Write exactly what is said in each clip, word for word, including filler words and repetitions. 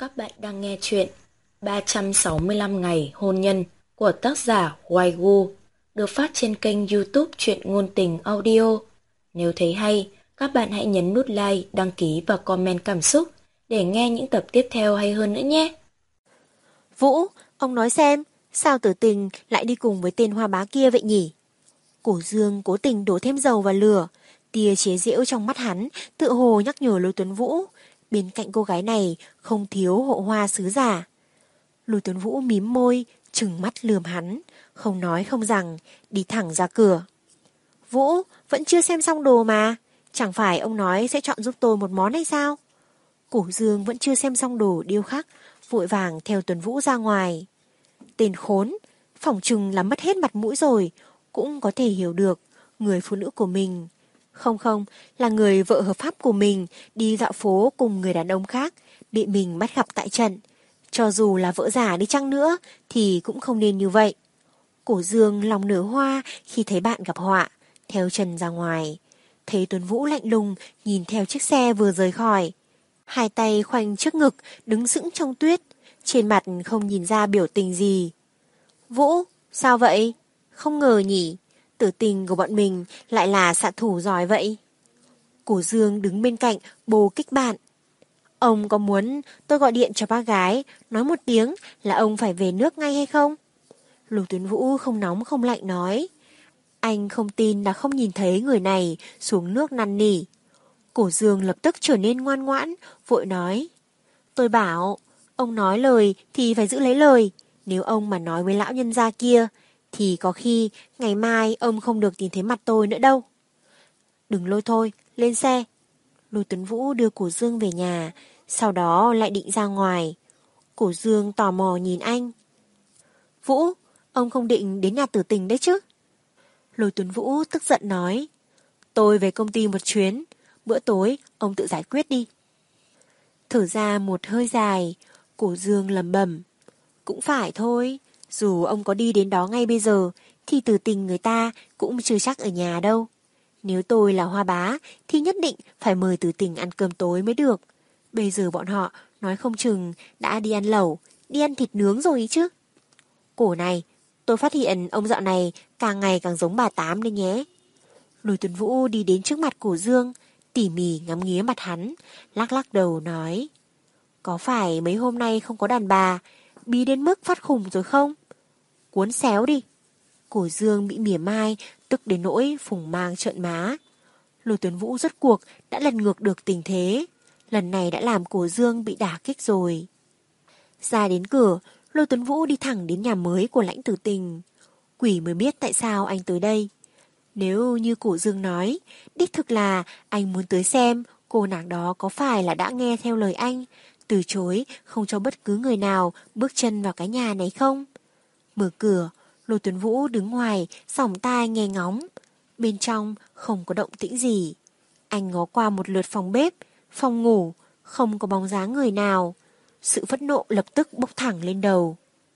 Các bạn đang nghe chuyện ba trăm sáu mươi lăm ngày hôn nhân của tác giả Hoài Gu, được phát trên kênh YouTube Truyện Ngôn Tình Audio. Nếu thấy hay, các bạn hãy nhấn nút like, đăng ký và comment cảm xúc để nghe những tập tiếp theo hay hơn nữa nhé. Vũ, ông nói xem, sao Tử Tình lại đi cùng với tên hoa bá kia vậy nhỉ? Cổ Dương cố tình đổ thêm dầu vào lửa, tia chế giễu trong mắt hắn tự hồ nhắc nhở Lôi Tuấn Vũ, bên cạnh cô gái này không thiếu hộ hoa sứ giả. Lôi Tuấn Vũ mím môi, trừng mắt lườm hắn, không nói không rằng, đi thẳng ra cửa. Vũ, vẫn chưa xem xong đồ mà, chẳng phải ông nói sẽ chọn giúp tôi một món hay sao? Cổ Dương vẫn chưa xem xong đồ điêu khắc, vội vàng theo Tuấn Vũ ra ngoài. Tên khốn, phỏng chừng là mất hết mặt mũi rồi, cũng có thể hiểu được người phụ nữ của mình. Không không, là người vợ hợp pháp của mình đi dạo phố cùng người đàn ông khác, bị mình bắt gặp tại trận. Cho dù là vợ giả đi chăng nữa thì cũng không nên như vậy. Cổ Dương lòng nở hoa khi thấy bạn gặp họa, theo chân ra ngoài. Thấy Tuấn Vũ lạnh lùng nhìn theo chiếc xe vừa rời khỏi. Hai tay khoanh trước ngực đứng sững trong tuyết, trên mặt không nhìn ra biểu tình gì. Vũ, sao vậy? Không ngờ nhỉ, Tử Tình của bọn mình lại là xạ thủ giỏi vậy. Cổ Dương đứng bên cạnh bồ kích bạn. Ông có muốn tôi gọi điện cho bác gái, nói một tiếng là ông phải về nước ngay hay không? Lục Tuấn Vũ không nóng không lạnh nói. Anh không tin là không nhìn thấy người này xuống nước năn nỉ. Cổ Dương lập tức trở nên ngoan ngoãn, vội nói. Tôi bảo, ông nói lời thì phải giữ lấy lời. Nếu ông mà nói với lão nhân gia kia, thì có khi ngày mai ông không được nhìn thấy mặt tôi nữa đâu. Đừng lôi thôi, lên xe. Lôi Tuấn Vũ đưa Cổ Dương về nhà, sau đó lại định ra ngoài. Cổ Dương tò mò nhìn anh. Vũ, ông không định đến nhà Tử Tình đấy chứ? Lôi Tuấn Vũ tức giận nói. Tôi về công ty một chuyến, bữa tối ông tự giải quyết đi. Thở ra một hơi dài, Cổ Dương lẩm bẩm. Cũng phải thôi, dù ông có đi đến đó ngay bây giờ, thì Tử Tình người ta cũng chưa chắc ở nhà đâu. Nếu tôi là Hoa Bá, thì nhất định phải mời Tử Tình ăn cơm tối mới được. Bây giờ bọn họ nói không chừng đã đi ăn lẩu, đi ăn thịt nướng rồi ý chứ. Cổ này, tôi phát hiện ông dạo này càng ngày càng giống bà Tám đấy nhé. Lôi Tuấn Vũ đi đến trước mặt Cổ Dương, tỉ mỉ ngắm nghía mặt hắn, lắc lắc đầu nói. Có phải mấy hôm nay không có đàn bà, bí đến mức phát khùng rồi không? Cuốn xéo đi. Cổ Dương bị mỉa mai, tức đến nỗi phùng mang trợn má. Lôi Tuấn Vũ rốt cuộc đã lật ngược được tình thế. Lần này đã làm Cổ Dương bị đả kích rồi. Ra đến cửa, Lôi Tuấn Vũ đi thẳng đến nhà mới của Lãnh Tử Tình. Quỷ mới biết tại sao anh tới đây. Nếu như Cổ Dương nói, đích thực là anh muốn tới xem cô nàng đó có phải là đã nghe theo lời anh, từ chối không cho bất cứ người nào bước chân vào cái nhà này không? Mở cửa, Lôi Tuấn Vũ đứng ngoài, sòng tai nghe ngóng. Bên trong không có động tĩnh gì. Anh ngó qua một lượt phòng bếp, phòng ngủ, không có bóng dáng người nào. Sự phẫn nộ lập tức bốc thẳng lên đầu.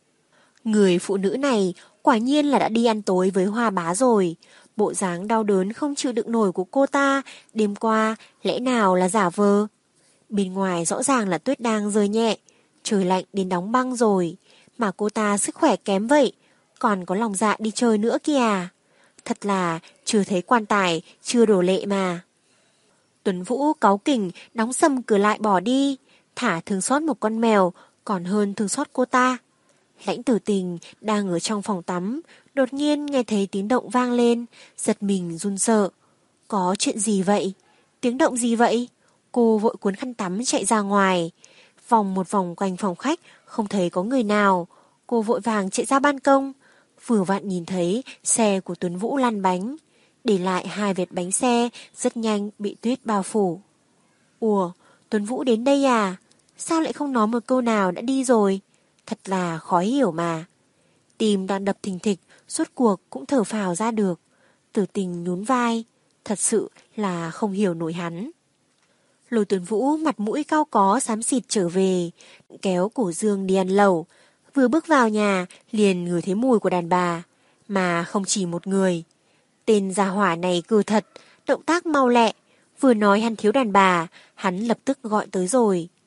Người phụ nữ này quả nhiên là đã đi ăn tối với Hoa Bá rồi. Bộ dáng đau đớn không chịu đựng nổi của cô ta đêm qua lẽ nào là giả vờ. Bên ngoài rõ ràng là tuyết đang rơi nhẹ, trời lạnh đến đóng băng rồi, mà cô ta sức khỏe kém vậy, còn có lòng dạ đi chơi nữa kìa. Thật là chưa thấy quan tài, chưa đổ lệ mà. Tuấn Vũ cáu kỉnh đóng sầm cửa lại bỏ đi, thả thương xót một con mèo còn hơn thương xót cô ta. Lãnh Tử Tình đang ở trong phòng tắm, đột nhiên nghe thấy tiếng động vang lên, giật mình run sợ. Có chuyện gì vậy? Tiếng động gì vậy? Cô vội cuốn khăn tắm chạy ra ngoài. Vòng một vòng quanh phòng khách, không thấy có người nào. Cô vội vàng chạy ra ban công. Vừa vặn nhìn thấy xe của Tuấn Vũ lăn bánh. Để lại hai vệt bánh xe, rất nhanh bị tuyết bao phủ. Ủa, Tuấn Vũ đến đây à? Sao lại không nói một câu nào đã đi rồi? Thật là khó hiểu mà. Tim đang đập thình thịch, suốt cuộc cũng thở phào ra được. Tử Tình nhún vai. Thật sự là không hiểu nổi hắn. Lôi Tuấn Vũ mặt mũi cao có xám xịt trở về, kéo Cổ Dương đi ăn lẩu. Vừa bước vào nhà, liền ngửi thấy mùi của đàn bà, mà không chỉ một người. Tên gia hỏa này cừ thật, động tác mau lẹ. Vừa nói hắn thiếu đàn bà, hắn lập tức gọi tới rồi.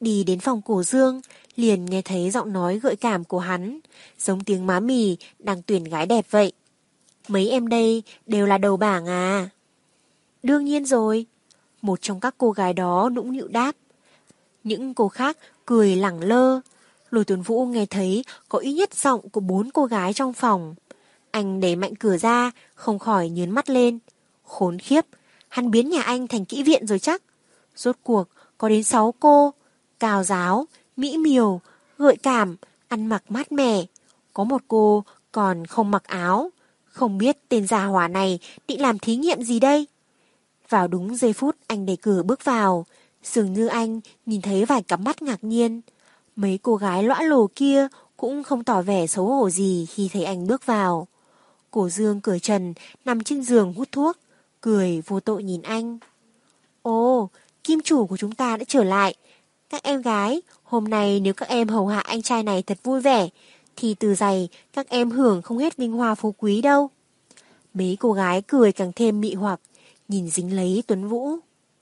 Đi đến phòng Cổ Dương, liền nghe thấy giọng nói gợi cảm của hắn, giống tiếng má mì đang tuyển gái đẹp vậy. Mấy em đây đều là đầu bảng à? Đương nhiên rồi. Một trong các cô gái đó nũng nịu đáp. Những cô khác cười lẳng lơ. Lôi Tuấn Vũ nghe thấy có ít nhất giọng của bốn cô gái trong phòng. Anh đẩy mạnh cửa ra, không khỏi nhớn mắt lên. Khốn khiếp, hắn biến nhà anh thành kỹ viện rồi chắc. Rốt cuộc có đến sáu cô, cao giáo, mỹ miều, gợi cảm, ăn mặc mát mẻ. Có một cô còn không mặc áo. Không biết tên già hỏa này định làm thí nghiệm gì đây? Vào đúng giây phút anh đẩy cửa bước vào, dường như anh nhìn thấy vài cặp mắt ngạc nhiên. Mấy cô gái lõa lồ kia cũng không tỏ vẻ xấu hổ gì khi thấy anh bước vào. Cổ Dương cởi trần, nằm trên giường hút thuốc, cười vô tội nhìn anh. Ồ, kim chủ của chúng ta đã trở lại. Các em gái, hôm nay nếu các em hầu hạ anh trai này thật vui vẻ, thì từ giày các em hưởng không hết vinh hoa phú quý đâu. Mấy cô gái cười càng thêm mị hoặc, nhìn dính lấy Tuấn Vũ.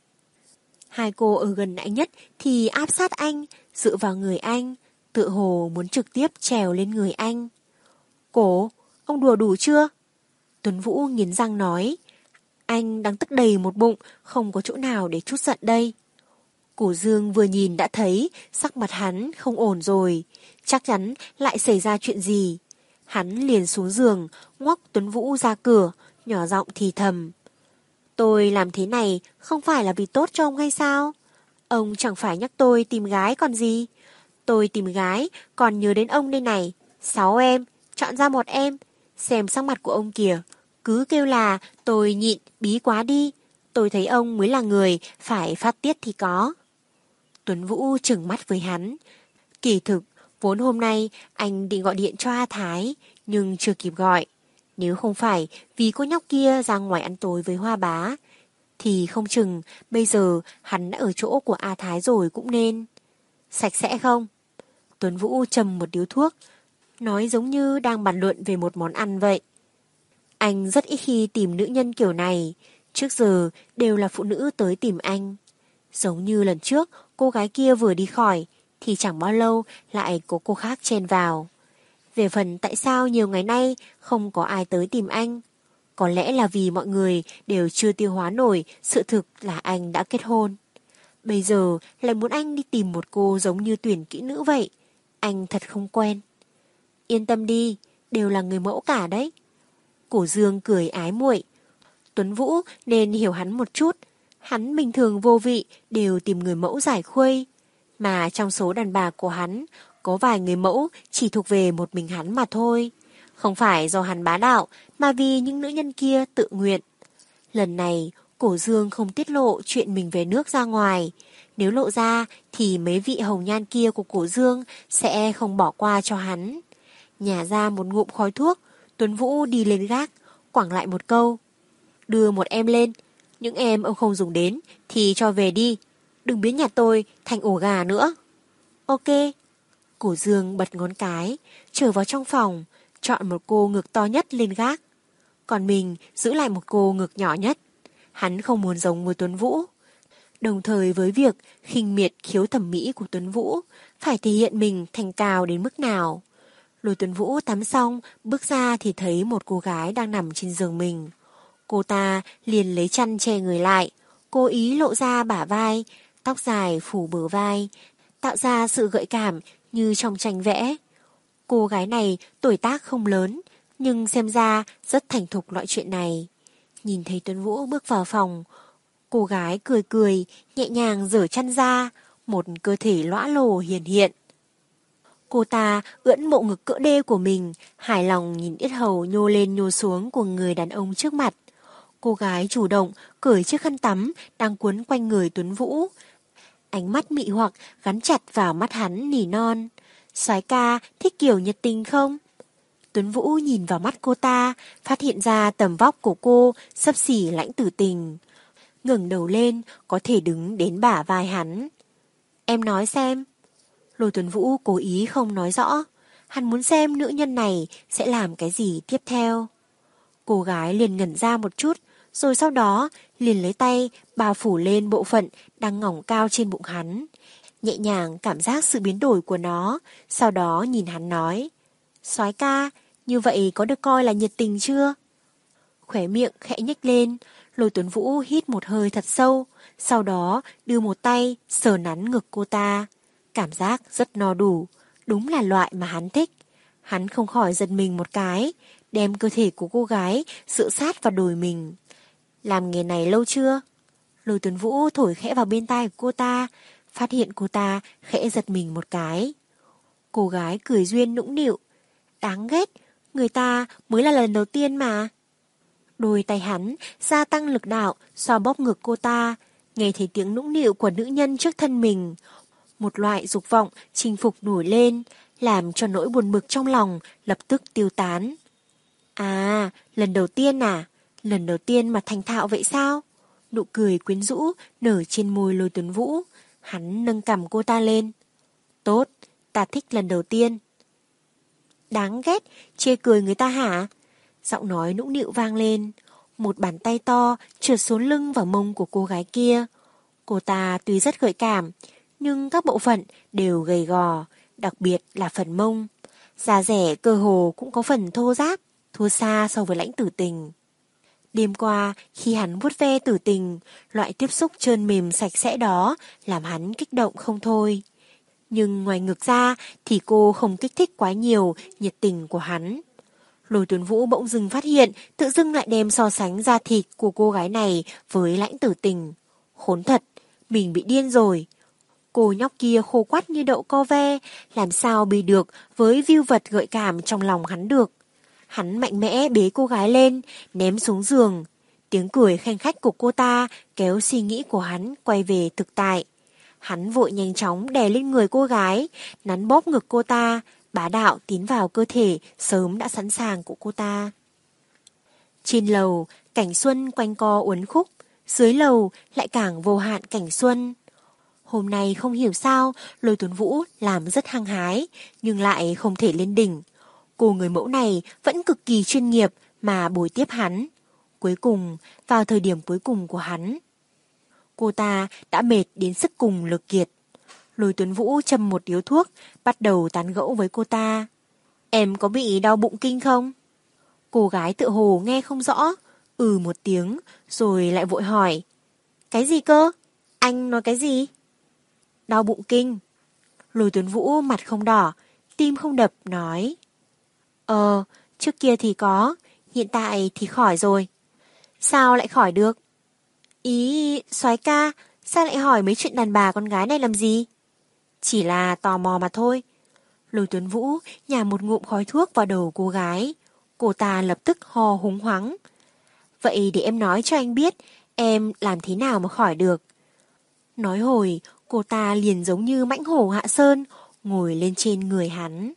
Hai cô ở gần anh nhất thì áp sát anh, dựa vào người anh, tựa hồ muốn trực tiếp trèo lên người anh. Cổ, ông đùa đủ chưa? Tuấn Vũ nghiến răng nói. Anh đang tức đầy một bụng, không có chỗ nào để trút giận đây. Cổ Dương vừa nhìn đã thấy sắc mặt hắn không ổn rồi, chắc chắn lại xảy ra chuyện gì. Hắn liền xuống giường, ngoắc Tuấn Vũ ra cửa, nhỏ giọng thì thầm. Tôi làm thế này không phải là vì tốt cho ông hay sao? Ông chẳng phải nhắc tôi tìm gái còn gì. Tôi tìm gái còn nhớ đến ông đây này. Sáu em, chọn ra một em. Xem sắc mặt của ông kìa. Cứ kêu là tôi nhịn bí quá đi. Tôi thấy ông mới là người phải phát tiết thì có. Tuấn Vũ trừng mắt với hắn. Kỳ thực, vốn hôm nay anh định gọi điện cho A Thái, nhưng chưa kịp gọi. Nếu không phải vì cô nhóc kia ra ngoài ăn tối với Hoa Bá, thì không chừng bây giờ hắn đã ở chỗ của A Thái rồi cũng nên. Sạch sẽ không? Tuấn Vũ châm một điếu thuốc, nói giống như đang bàn luận về một món ăn vậy. Anh rất ít khi tìm nữ nhân kiểu này, trước giờ đều là phụ nữ tới tìm anh. Giống như lần trước cô gái kia vừa đi khỏi, thì chẳng bao lâu lại có cô khác chen vào. Về phần tại sao nhiều ngày nay không có ai tới tìm anh, có lẽ là vì mọi người đều chưa tiêu hóa nổi sự thực là anh đã kết hôn. Bây giờ lại muốn anh đi tìm một cô giống như tuyển kỹ nữ vậy. Anh thật không quen. Yên tâm đi, đều là người mẫu cả đấy. Cổ Dương cười ái muội. Tuấn Vũ nên hiểu hắn một chút. Hắn bình thường vô vị đều tìm người mẫu giải khuây. Mà trong số đàn bà của hắn, có vài người mẫu chỉ thuộc về một mình hắn mà thôi. Không phải do hắn bá đạo, mà vì những nữ nhân kia tự nguyện. Lần này, Cổ Dương không tiết lộ chuyện mình về nước ra ngoài. Nếu lộ ra, thì mấy vị hồng nhan kia của Cổ Dương sẽ không bỏ qua cho hắn. Nhả ra một ngụm khói thuốc, Tuấn Vũ đi lên gác, quẳng lại một câu. Đưa một em lên, những em ông không dùng đến thì cho về đi. Đừng biến nhà tôi thành ổ gà nữa. Ok. Cổ Dương bật ngón cái, trở vào trong phòng, chọn một cô ngực to nhất lên gác. Còn mình giữ lại một cô ngực nhỏ nhất. Hắn không muốn giống với Tuấn Vũ. Đồng thời với việc khinh miệt khiếu thẩm mỹ của Tuấn Vũ, phải thể hiện mình thành cao đến mức nào. Lôi Tuấn Vũ tắm xong, bước ra thì thấy một cô gái đang nằm trên giường mình. Cô ta liền lấy chăn che người lại, cố ý lộ ra bả vai, tóc dài phủ bờ vai, tạo ra sự gợi cảm như trong tranh vẽ. Cô gái này tuổi tác không lớn, nhưng xem ra rất thành thục loại chuyện này. Nhìn thấy Tuấn Vũ bước vào phòng, cô gái cười cười, nhẹ nhàng giở chăn ra, một cơ thể lõa lồ hiển hiện. Cô ta ưỡn bộ ngực cỡ đê của mình, hài lòng nhìn yết hầu nhô lên nhô xuống của người đàn ông trước mặt. Cô gái chủ động cởi chiếc khăn tắm đang cuốn quanh người Tuấn Vũ. Ánh mắt mị hoặc gắn chặt vào mắt hắn nỉ non. Soái ca thích kiểu nhiệt tình không? Tuấn Vũ nhìn vào mắt cô ta, phát hiện ra tầm vóc của cô xấp xỉ Lãnh Tử Tình. Ngẩng đầu lên, có thể đứng đến bả vai hắn. Em nói xem. Lôi Tuấn Vũ cố ý không nói rõ. Hắn muốn xem nữ nhân này sẽ làm cái gì tiếp theo. Cô gái liền ngẩn ra một chút, rồi sau đó liền lấy tay bao phủ lên bộ phận đang ngỏng cao trên bụng hắn. nhẹ nhàng cảm giác sự biến đổi của nó, sau đó nhìn hắn nói, soái ca, như vậy có được coi là nhiệt tình chưa? Khóe miệng khẽ nhếch lên, Lôi Tuấn Vũ hít một hơi thật sâu, sau đó đưa một tay sờ nắn ngực cô ta. Cảm giác rất no đủ, đúng là loại mà hắn thích. Hắn không khỏi giật mình một cái, đem cơ thể của cô gái dựa sát vào đùi mình. Làm nghề này lâu chưa? Lôi Tuấn Vũ thổi khẽ vào bên tai của cô ta, phát hiện cô ta khẽ giật mình một cái. Cô gái cười duyên nũng nịu. Đáng ghét, người ta mới là lần đầu tiên mà. Đôi tay hắn gia tăng lực đạo xoa bóp ngực cô ta, nghe thấy tiếng nũng nịu của nữ nhân trước thân mình. Một loại dục vọng chinh phục nổi lên, làm cho nỗi buồn bực trong lòng lập tức tiêu tán. À, lần đầu tiên à? Lần đầu tiên mà thành thạo vậy sao? Nụ cười quyến rũ nở trên môi Lôi Tuấn Vũ. Hắn nâng cằm cô ta lên. Tốt, ta thích lần đầu tiên. Đáng ghét, chê cười người ta hả? Giọng nói nũng nịu vang lên. Một bàn tay to trượt xuống lưng và mông của cô gái kia. Cô ta tuy rất gợi cảm, nhưng các bộ phận đều gầy gò, đặc biệt là phần mông. Da dẻ cơ hồ cũng có phần thô ráp, thua xa so với Lãnh Tử Tình. Đêm qua, khi hắn vuốt ve Tử Tình, loại tiếp xúc trơn mềm sạch sẽ đó làm hắn kích động không thôi. Nhưng ngoài ngược ra thì cô không kích thích quá nhiều nhiệt tình của hắn. Lôi Tuấn Vũ bỗng dưng phát hiện tự dưng lại đem so sánh da thịt của cô gái này với Lãnh Tử Tình. Khốn thật, mình bị điên rồi. Cô nhóc kia khô quắt như đậu co ve, làm sao bì được với view vật gợi cảm trong lòng hắn được. Hắn mạnh mẽ bế cô gái lên, ném xuống giường. Tiếng cười khanh khách của cô ta kéo suy nghĩ của hắn quay về thực tại. Hắn vội nhanh chóng đè lên người cô gái, nắn bóp ngực cô ta, bá đạo tiến vào cơ thể sớm đã sẵn sàng của cô ta. Trên lầu, cảnh xuân quanh co uốn khúc, dưới lầu lại càng vô hạn cảnh xuân. Hôm nay không hiểu sao, Lôi Tuấn Vũ làm rất hăng hái, nhưng lại không thể lên đỉnh. Cô người mẫu này vẫn cực kỳ chuyên nghiệp mà bồi tiếp hắn. Cuối cùng, vào thời điểm cuối cùng của hắn, cô ta đã mệt đến sức cùng lực kiệt. Lôi Tuấn Vũ châm một điếu thuốc, bắt đầu tán gẫu với cô ta. Em có bị đau bụng kinh không? Cô gái tựa hồ nghe không rõ, ừ một tiếng, rồi lại vội hỏi. Cái gì cơ? Anh nói cái gì? Đau bụng kinh. Lôi Tuấn Vũ mặt không đỏ, tim không đập, nói. Ờ, trước kia thì có, hiện tại thì khỏi rồi. Sao lại khỏi được? Ý, soái ca, sao lại hỏi mấy chuyện đàn bà con gái này làm gì? Chỉ là tò mò mà thôi. Lôi Tuấn Vũ nhả một ngụm khói thuốc vào đầu cô gái. Cô ta lập tức ho húng hoắng. Vậy để em nói cho anh biết, em làm thế nào mà khỏi được. Nói hồi, cô ta liền giống như mãnh hổ hạ sơn, ngồi lên trên người hắn.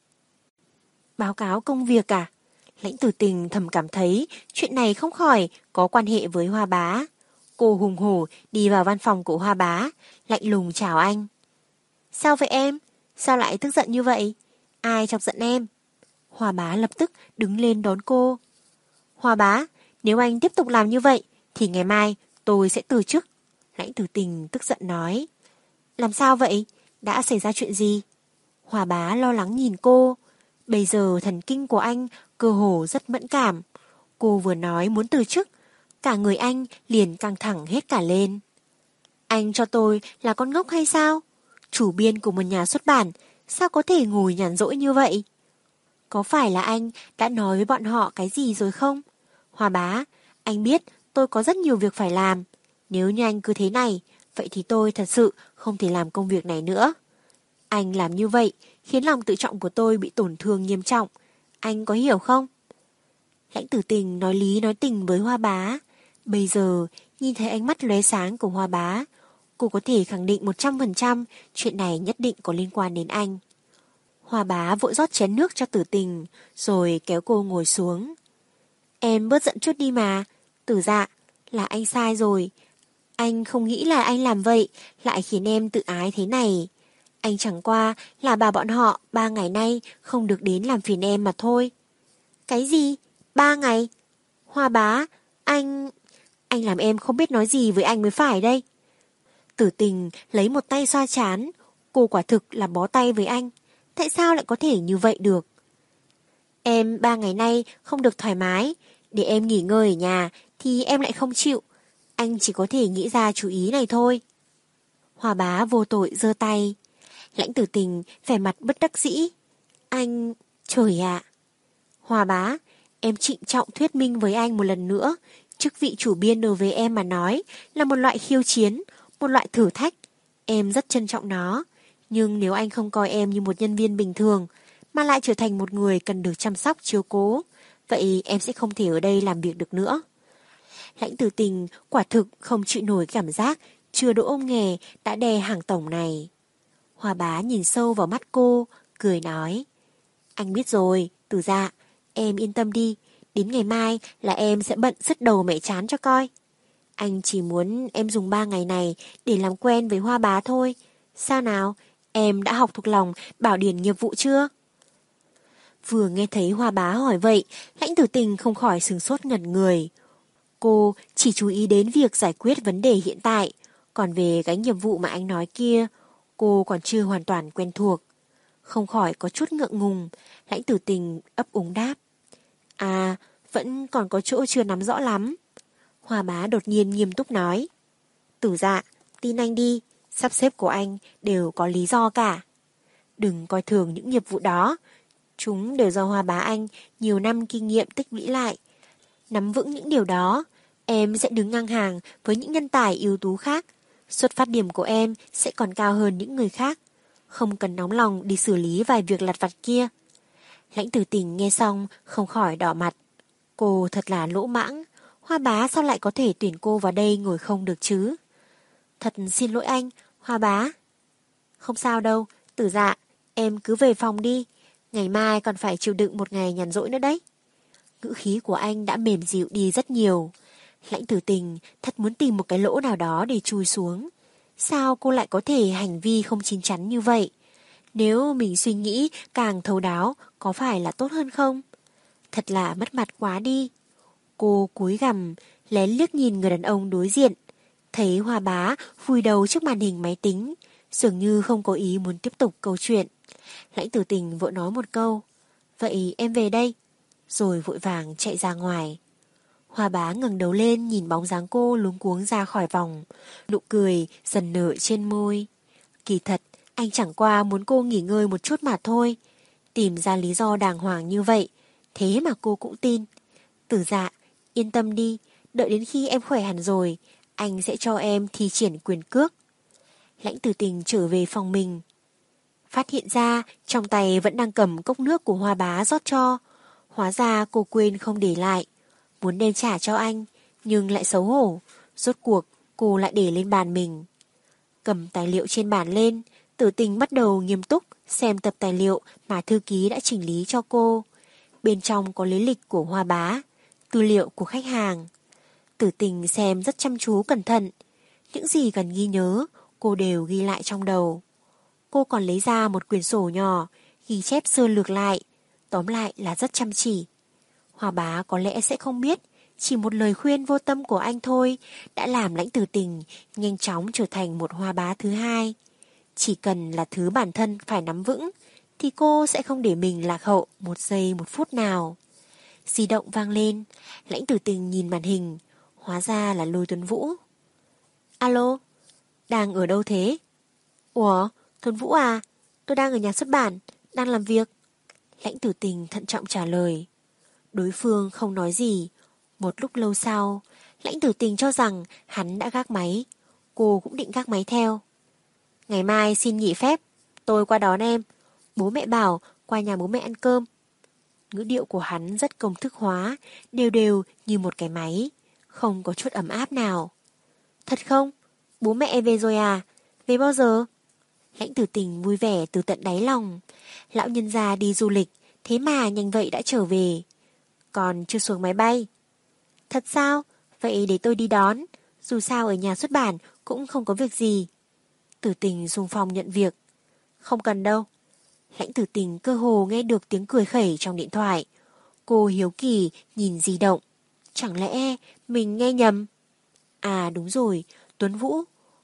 Báo cáo công việc à? Lãnh Tử Tình thầm cảm thấy chuyện này không khỏi có quan hệ với Hoa Bá. Cô hùng hổ đi vào văn phòng của Hoa Bá, lạnh lùng chào anh. Sao vậy em? Sao lại tức giận như vậy? Ai chọc giận em? Hoa Bá lập tức đứng lên đón cô. Hoa Bá, nếu anh tiếp tục làm như vậy, thì ngày mai tôi sẽ từ chức. Lãnh Tử Tình tức giận nói. Làm sao vậy? Đã xảy ra chuyện gì? Hoa Bá lo lắng nhìn cô. Bây giờ thần kinh của anh cơ hồ rất mẫn cảm. Cô vừa nói muốn từ chức, cả người anh liền căng thẳng hết cả lên. Anh cho tôi là con ngốc hay sao? Chủ biên của một nhà xuất bản, sao có thể ngồi nhàn rỗi như vậy? Có phải là anh đã nói với bọn họ cái gì rồi không? Hoa Bá, anh biết tôi có rất nhiều việc phải làm. Nếu như anh cứ thế này, vậy thì tôi thật sự không thể làm công việc này nữa. Anh làm như vậy khiến lòng tự trọng của tôi bị tổn thương nghiêm trọng. Anh có hiểu không? Lãnh Tử Tình nói lý nói tình với Hoa Bá. Bây giờ, nhìn thấy ánh mắt lóe sáng của Hoa Bá, cô có thể khẳng định một trăm phần trăm chuyện này nhất định có liên quan đến anh. Hoa Bá vội rót chén nước cho Tử Tình, rồi kéo cô ngồi xuống. Em bớt giận chút đi mà. Tử Dạ, là anh sai rồi. Anh không nghĩ là anh làm vậy lại khiến em tự ái thế này. Anh chẳng qua là bà bọn họ ba ngày nay không được đến làm phiền em mà thôi. Cái gì? Ba ngày? Hoa Bá, anh... Anh làm em không biết nói gì với anh mới phải đây. Tử Tình lấy một tay xoa trán. Cô quả thực là bó tay với anh. Tại sao lại có thể như vậy được? Em ba ngày nay không được thoải mái. Để em nghỉ ngơi ở nhà thì em lại không chịu. Anh chỉ có thể nghĩ ra chú ý này thôi. Hoa Bá vô tội giơ tay. Lãnh Tử Tình vẻ mặt bất đắc dĩ. Anh... Trời ạ! Hoa Bá, em trịnh trọng thuyết minh với anh một lần nữa. Chức vị chủ biên đối với em mà nói là một loại khiêu chiến, một loại thử thách. Em rất trân trọng nó. Nhưng nếu anh không coi em như một nhân viên bình thường, mà lại trở thành một người cần được chăm sóc chiếu cố, vậy em sẽ không thể ở đây làm việc được nữa. Lãnh Tử Tình quả thực không chịu nổi cảm giác chưa đỗ ông nghề đã đè hàng tổng này. Hoa Bá nhìn sâu vào mắt cô, cười nói. Anh biết rồi, Tử Dạ, em yên tâm đi, đến ngày mai là em sẽ bận sứt đầu mẻ chán cho coi. Anh chỉ muốn em dùng ba ngày này để làm quen với Hoa Bá thôi. Sao nào, em đã học thuộc lòng bảo điển nghiệp vụ chưa? Vừa nghe thấy Hoa Bá hỏi vậy, Lãnh Tử Tình không khỏi sửng sốt ngẩn người. Cô chỉ chú ý đến việc giải quyết vấn đề hiện tại, còn về cái nhiệm vụ mà anh nói kia, cô còn chưa hoàn toàn quen thuộc. Không khỏi có chút ngượng ngùng, Lãnh Tử Tình ấp úng đáp. À, vẫn còn có chỗ chưa nắm rõ lắm. Hoa Bá đột nhiên nghiêm túc nói. Tử Dạ, tin anh đi, sắp xếp của anh đều có lý do cả. Đừng coi thường những nghiệp vụ đó. Chúng đều do Hoa Bá anh nhiều năm kinh nghiệm tích lũy lại. Nắm vững những điều đó, em sẽ đứng ngang hàng với những nhân tài ưu tú khác. Xuất phát điểm của em sẽ còn cao hơn những người khác. Không cần nóng lòng đi xử lý vài việc lặt vặt kia. Lãnh Tử Tình nghe xong không khỏi đỏ mặt. Cô thật là lỗ mãng. Hoa Bá sao lại có thể tuyển cô vào đây ngồi không được chứ? Thật xin lỗi anh, Hoa Bá. Không sao đâu, Tử Dạ, em cứ về phòng đi. Ngày mai còn phải chịu đựng một ngày nhàn rỗi nữa đấy. Ngữ khí của anh đã mềm dịu đi rất nhiều. Lãnh Tử Tình thật muốn tìm một cái lỗ nào đó để chui xuống. Sao cô lại có thể hành vi không chín chắn như vậy? Nếu mình suy nghĩ càng thấu đáo, có phải là tốt hơn không? Thật là mất mặt quá đi. Cô cúi gằm, lén liếc nhìn người đàn ông đối diện. Thấy Hoa Bá vùi đầu trước màn hình máy tính, dường như không có ý muốn tiếp tục câu chuyện. Lãnh Tử Tình vội nói một câu. Vậy em về đây. Rồi vội vàng chạy ra ngoài. Hoa Bá ngẩng đầu lên nhìn bóng dáng cô luống cuống ra khỏi vòng. Nụ cười dần nở trên môi. Kỳ thật, anh chẳng qua muốn cô nghỉ ngơi một chút mà thôi. Tìm ra lý do đàng hoàng như vậy, thế mà cô cũng tin. Tử Dạ, yên tâm đi, đợi đến khi em khỏe hẳn rồi, anh sẽ cho em thi triển quyền cước. Lãnh Tử Tình trở về phòng mình. Phát hiện ra trong tay vẫn đang cầm cốc nước của Hoa Bá rót cho. Hóa ra cô quên không để lại. Muốn đem trả cho anh, nhưng lại xấu hổ. Rốt cuộc cô lại để lên bàn mình. Cầm tài liệu trên bàn lên, Tử Tình bắt đầu nghiêm túc xem tập tài liệu mà thư ký đã chỉnh lý cho cô. Bên trong có lý lịch của Hoa Bá, tư liệu của khách hàng. Tử Tình xem rất chăm chú cẩn thận. Những gì cần ghi nhớ, cô đều ghi lại trong đầu. Cô còn lấy ra một quyển sổ nhỏ, ghi chép sơ lược lại. Tóm lại là rất chăm chỉ. Hoa Bá có lẽ sẽ không biết, chỉ một lời khuyên vô tâm của anh thôi đã làm Lãnh Tử Tình nhanh chóng trở thành một Hoa Bá thứ hai. Chỉ cần là thứ bản thân phải nắm vững, thì cô sẽ không để mình lạc hậu một giây một phút nào. Di động vang lên, Lãnh Tử Tình nhìn màn hình, hóa ra là Lôi Tuấn Vũ. Alo, đang ở đâu thế? Ủa, Tuấn Vũ à, tôi đang ở nhà xuất bản, đang làm việc. Lãnh Tử Tình thận trọng trả lời. Đối phương không nói gì. Một lúc lâu sau, Lãnh Tử Tình cho rằng hắn đã gác máy. Cô cũng định gác máy theo. Ngày mai xin nghỉ phép, tôi qua đón em. Bố mẹ bảo qua nhà bố mẹ ăn cơm. Ngữ điệu của hắn rất công thức hóa, đều đều như một cái máy, không có chút ấm áp nào. Thật không? Bố mẹ về rồi à? Về bao giờ? Lãnh Tử Tình vui vẻ từ tận đáy lòng. Lão nhân gia đi du lịch, thế mà nhanh vậy đã trở về. Còn chưa xuống máy bay. Thật sao? Vậy để tôi đi đón. Dù sao ở nhà xuất bản cũng không có việc gì. Tử Tình xung phong nhận việc. Không cần đâu. Lãnh Tử Tình cơ hồ nghe được tiếng cười khẩy trong điện thoại. Cô hiếu kỳ nhìn di động. Chẳng lẽ mình nghe nhầm? À đúng rồi, Tuấn Vũ.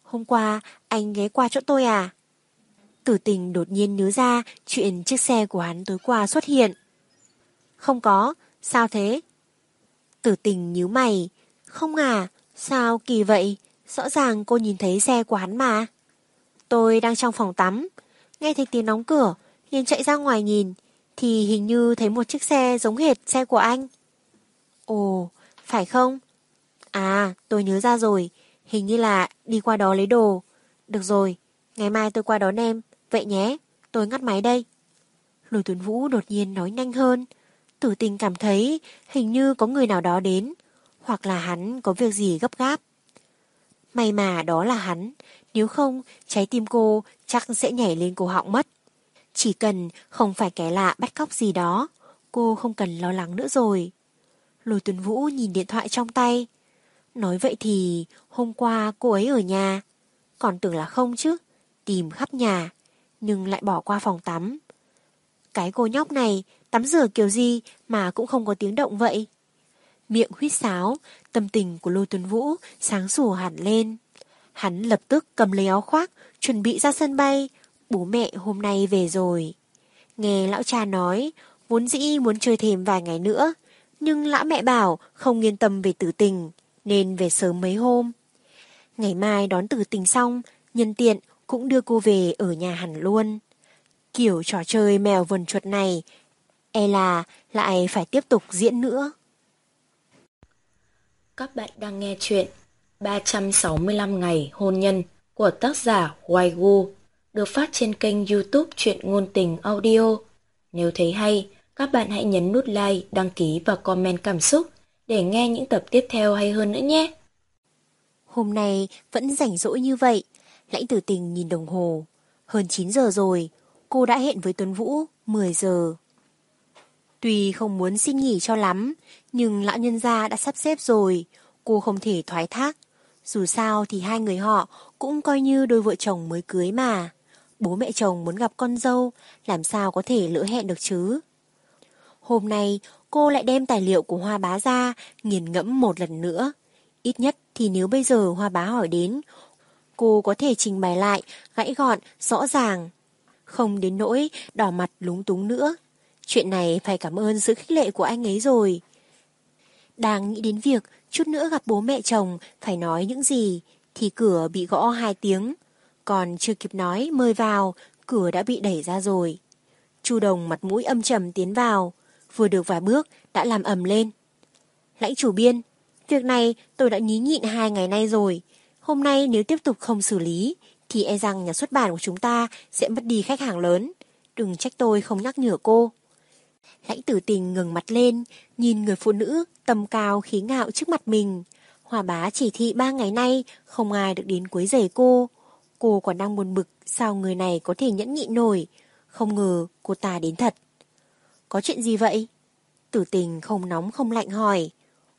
hôm qua anh ghé qua chỗ tôi à? Tử Tình đột nhiên nhớ ra chuyện chiếc xe của hắn tối qua xuất hiện. Không có, sao thế? Tử Tình nhíu mày. Không à, sao kỳ vậy? Rõ ràng cô nhìn thấy xe của hắn mà. Tôi đang trong phòng tắm, nghe thấy tiếng đóng cửa, liền chạy ra ngoài nhìn, thì hình như thấy một chiếc xe giống hệt xe của anh. Ồ, phải không? À, tôi nhớ ra rồi, hình như là đi qua đó lấy đồ. Được rồi, ngày mai tôi qua đón em, vậy nhé, tôi ngắt máy đây. Lôi Tuấn Vũ đột nhiên nói nhanh hơn. Tử Tình cảm thấy hình như có người nào đó đến, hoặc là hắn có việc gì gấp gáp. May mà đó là hắn, nếu không trái tim cô chắc sẽ nhảy lên cổ họng mất. Chỉ cần không phải kẻ lạ bắt cóc gì đó, cô không cần lo lắng nữa rồi. Lôi Tuấn Vũ nhìn điện thoại trong tay. Nói vậy thì hôm qua cô ấy ở nhà. Còn tưởng là không chứ, tìm khắp nhà, nhưng lại bỏ qua phòng tắm. Cái cô nhóc này tắm rửa kiểu gì mà cũng không có tiếng động vậy. Miệng huýt sáo, tâm tình của Lôi Tuấn Vũ sáng sủa hẳn lên. Hắn lập tức cầm lấy áo khoác, chuẩn bị ra sân bay. Bố mẹ hôm nay về rồi. Nghe lão cha nói, vốn dĩ muốn chơi thêm vài ngày nữa, nhưng lão mẹ bảo không yên tâm về Tử Tình, nên về sớm mấy hôm. Ngày mai đón Tử Tình xong, nhân tiện cũng đưa cô về ở nhà hẳn luôn. Kiểu trò chơi mèo vần chuột này, e là lại phải tiếp tục diễn nữa. Các bạn đang nghe chuyện ba trăm sáu mươi lăm ngày hôn nhân của tác giả Hoài Gu, được phát trên kênh YouTube Truyện Ngôn Tình Audio. Nếu thấy hay, các bạn hãy nhấn nút like, đăng ký và comment cảm xúc để nghe những tập tiếp theo hay hơn nữa nhé. Hôm nay vẫn rảnh rỗi như vậy, Lãnh Tử Tình nhìn đồng hồ. Hơn chín giờ rồi, cô đã hẹn với Tuấn Vũ mười giờ. Tuy không muốn xin nghỉ cho lắm, nhưng lão nhân gia đã sắp xếp rồi, cô không thể thoái thác. Dù sao thì hai người họ cũng coi như đôi vợ chồng mới cưới mà. Bố mẹ chồng muốn gặp con dâu, làm sao có thể lỡ hẹn được chứ. Hôm nay cô lại đem tài liệu của Hoa Bá ra, nghiền ngẫm một lần nữa. Ít nhất thì nếu bây giờ Hoa Bá hỏi đến, cô có thể trình bày lại, gãy gọn, rõ ràng. Không đến nỗi đỏ mặt lúng túng nữa. Chuyện này phải cảm ơn sự khích lệ của anh ấy rồi. Đang nghĩ đến việc chút nữa gặp bố mẹ chồng phải nói những gì, thì cửa bị gõ hai tiếng. Còn chưa kịp nói mời vào, cửa đã bị đẩy ra rồi. Chu Đồng mặt mũi âm trầm tiến vào, vừa được vài bước đã làm ầm lên. Lãnh chủ biên, việc này tôi đã nhí nhịn hai ngày nay rồi. Hôm nay nếu tiếp tục không xử lý, thì e rằng nhà xuất bản của chúng ta sẽ mất đi khách hàng lớn. Đừng trách tôi không nhắc nhở cô. Lãnh Tử Tình ngừng mặt lên, nhìn người phụ nữ tầm cao khí ngạo trước mặt mình. Hoa Bá chỉ thị ba ngày nay không ai được đến quấy rầy cô. Cô còn đang buồn bực sao người này có thể nhẫn nhịn nổi. Không ngờ cô ta đến thật. Có chuyện gì vậy? Tử Tình không nóng không lạnh hỏi.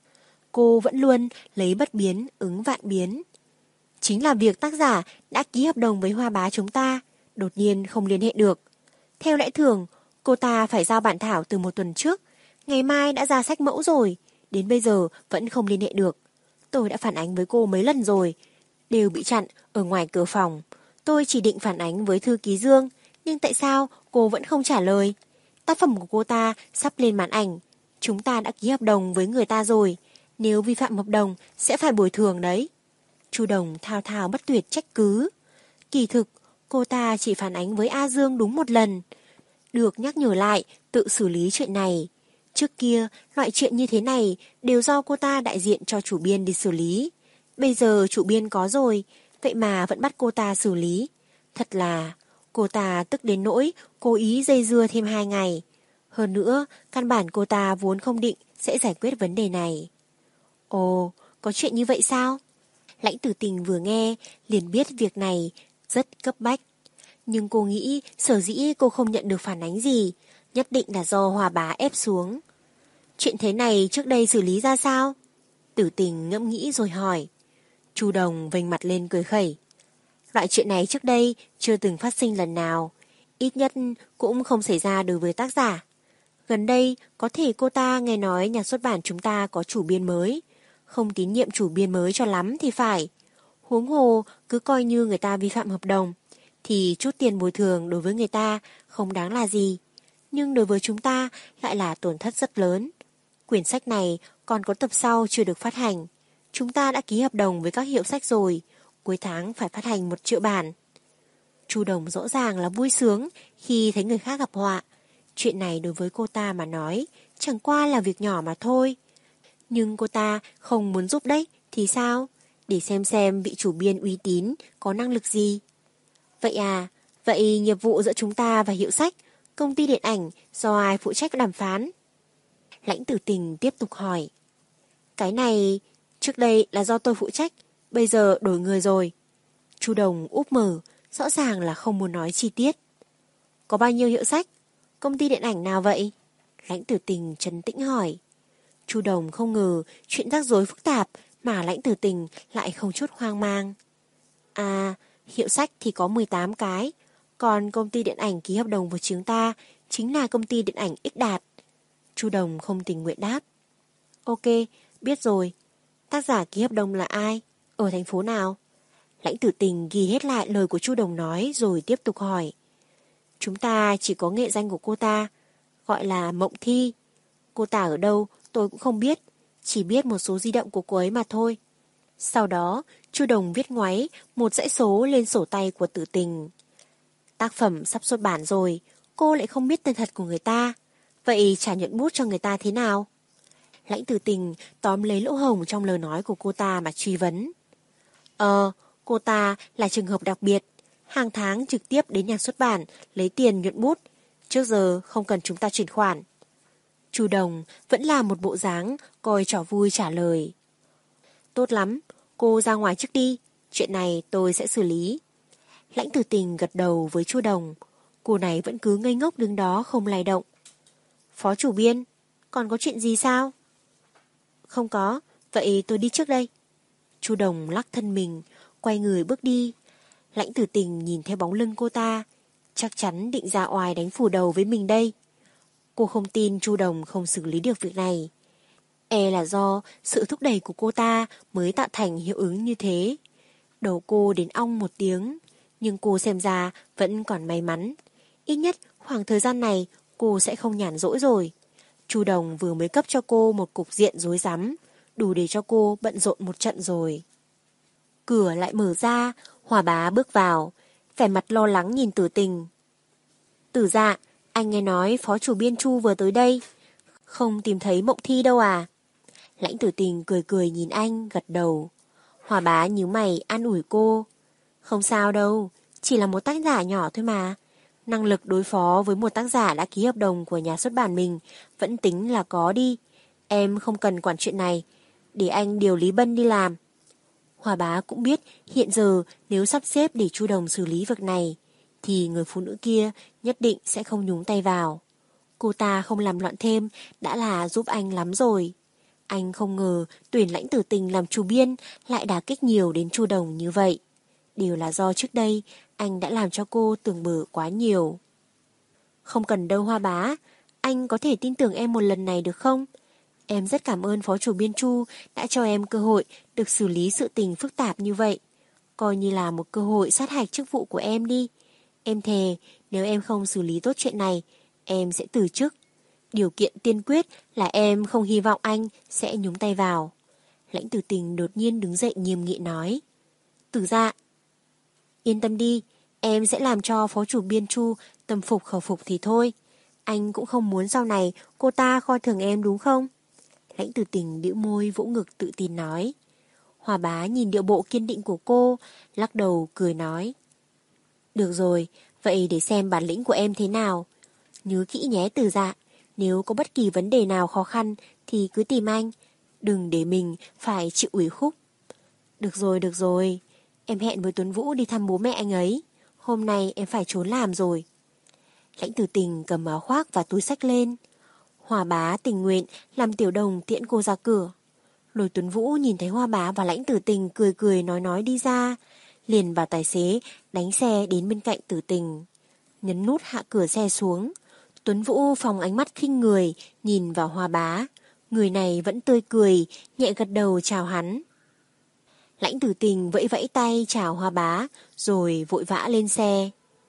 Cô vẫn luôn lấy bất biến ứng vạn biến. Chính là việc tác giả đã ký hợp đồng với Hoa Bá chúng ta, đột nhiên không liên hệ được. Theo lẽ thường, cô ta phải giao bản thảo từ một tuần trước, ngày mai đã ra sách mẫu rồi, đến bây giờ vẫn không liên hệ được. Tôi đã phản ánh với cô mấy lần rồi, đều bị chặn ở ngoài cửa phòng. Tôi chỉ định phản ánh với thư ký Dương, nhưng tại sao cô vẫn không trả lời? Tác phẩm của cô ta sắp lên màn ảnh, chúng ta đã ký hợp đồng với người ta rồi, nếu vi phạm hợp đồng sẽ phải bồi thường đấy. Chu Đồng thao thao bất tuyệt trách cứ. Kỳ thực, cô ta chỉ phản ánh với A Dương đúng một lần. Được nhắc nhở lại tự xử lý chuyện này. Trước kia, loại chuyện như thế này đều do cô ta đại diện cho chủ biên đi xử lý. Bây giờ chủ biên có rồi, vậy mà vẫn bắt cô ta xử lý. Thật là, cô ta tức đến nỗi cố ý dây dưa thêm hai ngày. Hơn nữa, căn bản cô ta vốn không định sẽ giải quyết vấn đề này. Ồ, có chuyện như vậy sao? Lãnh Tử Tình vừa nghe, liền biết việc này rất cấp bách. Nhưng cô nghĩ sở dĩ cô không nhận được phản ánh gì, nhất định là do Hoa Bá ép xuống. Chuyện thế này trước đây xử lý ra sao? Tử Tình ngẫm nghĩ rồi hỏi. Chu Đồng vênh mặt lên cười khẩy. Loại chuyện này trước đây chưa từng phát sinh lần nào, ít nhất cũng không xảy ra đối với tác giả. Gần đây có thể cô ta nghe nói nhà xuất bản chúng ta có chủ biên mới, không tín nhiệm chủ biên mới cho lắm thì phải. Huống hồ cứ coi như người ta vi phạm hợp đồng, thì chút tiền bồi thường đối với người ta không đáng là gì. Nhưng đối với chúng ta lại là tổn thất rất lớn. Quyển sách này còn có tập sau chưa được phát hành. Chúng ta đã ký hợp đồng với các hiệu sách rồi, cuối tháng phải phát hành một triệu bản. Chu Đồng rõ ràng là vui sướng khi thấy người khác gặp họa. Chuyện này đối với cô ta mà nói chẳng qua là việc nhỏ mà thôi. Nhưng cô ta không muốn giúp đấy thì sao? Để xem xem vị chủ biên uy tín có năng lực gì. Vậy à, vậy nghiệp vụ giữa chúng ta và hiệu sách, công ty điện ảnh do ai phụ trách đàm phán? Lãnh Tử Tình tiếp tục hỏi. Cái này trước đây là do tôi phụ trách, bây giờ đổi người rồi. Chu Đồng úp mở, rõ ràng là không muốn nói chi tiết. Có bao nhiêu hiệu sách? Công ty điện ảnh nào vậy? Lãnh Tử Tình trấn tĩnh hỏi. Chu Đồng không ngờ chuyện rắc rối phức tạp mà Lãnh Tử Tình lại không chút hoang mang. À, hiệu sách thì có mười tám cái, còn công ty điện ảnh ký hợp đồng với chúng ta chính là công ty điện ảnh X Đạt. Chu Đồng không tình nguyện đáp. Ok, biết rồi. Tác giả ký hợp đồng là ai? Ở thành phố nào? Lãnh Tử Tình ghi hết lại lời của Chu Đồng nói rồi tiếp tục hỏi. Chúng ta chỉ có nghệ danh của cô ta, gọi là Mộng Thi. Cô ta ở đâu tôi cũng không biết, chỉ biết một số di động của cô ấy mà thôi. Sau đó, Chu Đồng viết ngoáy một dãy số lên sổ tay của Tử Tình. Tác phẩm sắp xuất bản rồi, cô lại không biết tên thật của người ta. Vậy trả nhuận bút cho người ta thế nào? Lãnh Tử Tình tóm lấy lỗ hổng trong lời nói của cô ta mà truy vấn. Ờ, cô ta là trường hợp đặc biệt, hàng tháng trực tiếp đến nhà xuất bản lấy tiền nhuận bút, trước giờ không cần chúng ta chuyển khoản. Chu Đồng vẫn là một bộ dáng coi trò vui trả lời. Tốt lắm, cô ra ngoài trước đi, chuyện này tôi sẽ xử lý. Lãnh Tử Tình gật đầu với Chu Đồng, cô này vẫn cứ ngây ngốc đứng đó không lay động. Phó chủ biên, còn có chuyện gì sao? Không có, vậy tôi đi trước đây. Chu Đồng lắc thân mình, quay người bước đi. Lãnh Tử Tình nhìn theo bóng lưng cô ta, chắc chắn định ra oai đánh phủ đầu với mình đây. Cô không tin Chu Đồng không xử lý được việc này. E là do sự thúc đẩy của cô ta mới tạo thành hiệu ứng như thế. Đầu cô đến ong một tiếng, nhưng cô xem ra vẫn còn may mắn. Ít nhất khoảng thời gian này cô sẽ không nhàn rỗi rồi. Chu Đồng vừa mới cấp cho cô một cục diện rối rắm, đủ để cho cô bận rộn một trận rồi. Cửa lại mở ra, Hòa Bá bước vào, vẻ mặt lo lắng nhìn Tử Tình. Tử Dạ, anh nghe nói phó chủ biên Chu vừa tới đây, không tìm thấy Mộng Thi đâu à? Lãnh Tử Tình cười cười nhìn anh, gật đầu. Hòa Bá nhíu mày an ủi cô. Không sao đâu, chỉ là một tác giả nhỏ thôi mà. Năng lực đối phó với một tác giả đã ký hợp đồng của nhà xuất bản mình vẫn tính là có đi. Em không cần quản chuyện này, để anh điều Lý Bân đi làm. Hòa Bá cũng biết hiện giờ nếu sắp xếp để Chu Đồng xử lý việc này, thì người phụ nữ kia nhất định sẽ không nhúng tay vào. Cô ta không làm loạn thêm đã là giúp anh lắm rồi. Anh không ngờ tuyển Lãnh Tử Tình làm chủ biên lại đả kích nhiều đến Chu Đồng như vậy. Điều là do trước đây anh đã làm cho cô tưởng bở quá nhiều. Không cần đâu Hoa Bá, anh có thể tin tưởng em một lần này được không? Em rất cảm ơn phó chủ biên Chu đã cho em cơ hội được xử lý sự tình phức tạp như vậy. Coi như là một cơ hội sát hạch chức vụ của em đi. Em thề, nếu em không xử lý tốt chuyện này, em sẽ từ chức. Điều kiện tiên quyết là em không hy vọng anh sẽ nhúng tay vào. Lãnh Tử Tình đột nhiên đứng dậy nghiêm nghị nói. Tử Dạ, yên tâm đi, em sẽ làm cho phó chủ biên Chu tâm phục khẩu phục thì thôi. Anh cũng không muốn sau này cô ta coi thường em đúng không? Lãnh Tử Tình bĩu môi vỗ ngực tự tin nói. Hòa Bá nhìn điệu bộ kiên định của cô, lắc đầu cười nói. Được rồi, vậy để xem bản lĩnh của em thế nào. Nhớ kỹ nhé Tử Dạ, nếu có bất kỳ vấn đề nào khó khăn thì cứ tìm anh, đừng để mình phải chịu ủy khúc. Được rồi, được rồi, em hẹn với Tuấn Vũ đi thăm bố mẹ anh ấy. Hôm nay em phải trốn làm rồi. Lãnh Tử Tình cầm áo khoác và túi xách lên. Hòa Bá tình nguyện làm Tiểu Đồng tiễn cô ra cửa. Lôi Tuấn Vũ nhìn thấy Hoa Bá và Lãnh Tử Tình cười cười nói nói đi ra, liền bảo tài xế đánh xe đến bên cạnh Tử Tình. Nhấn nút hạ cửa xe xuống. Tuấn Vũ phóng ánh mắt khinh người nhìn vào Hoa Bá. Người này vẫn tươi cười, nhẹ gật đầu chào hắn. Lãnh Tử Tình vẫy vẫy tay chào Hoa Bá, rồi vội vã lên xe.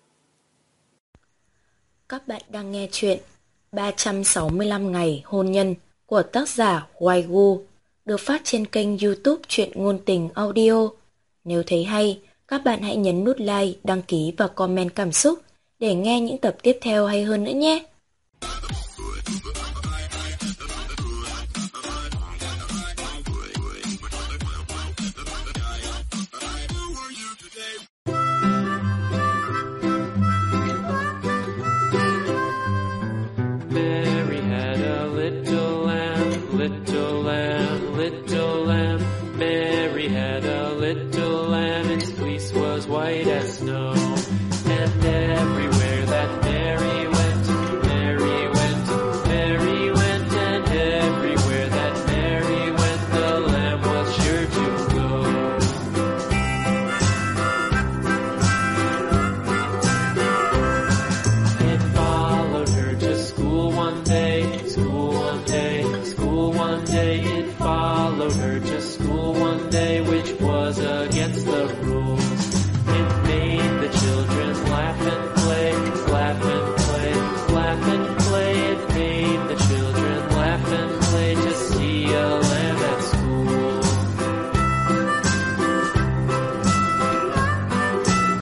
Các bạn đang nghe chuyện ba trăm sáu mươi lăm ngày hôn nhân của tác giả Hoài Gu, được phát trên kênh YouTube Truyện Ngôn Tình Audio. Nếu thấy hay, các bạn hãy nhấn nút like, đăng ký và comment cảm xúc để nghe những tập tiếp theo hay hơn nữa nhé. Mary had a little lamb, little lamb, little lamb. Mary had a little lamb, its fleece was white as snow. And everywhere that Mary went, Mary went, Mary went, and everywhere that Mary went, the lamb was sure to go. It followed her to school one day, school one day, school one day. It followed her to school one day, which was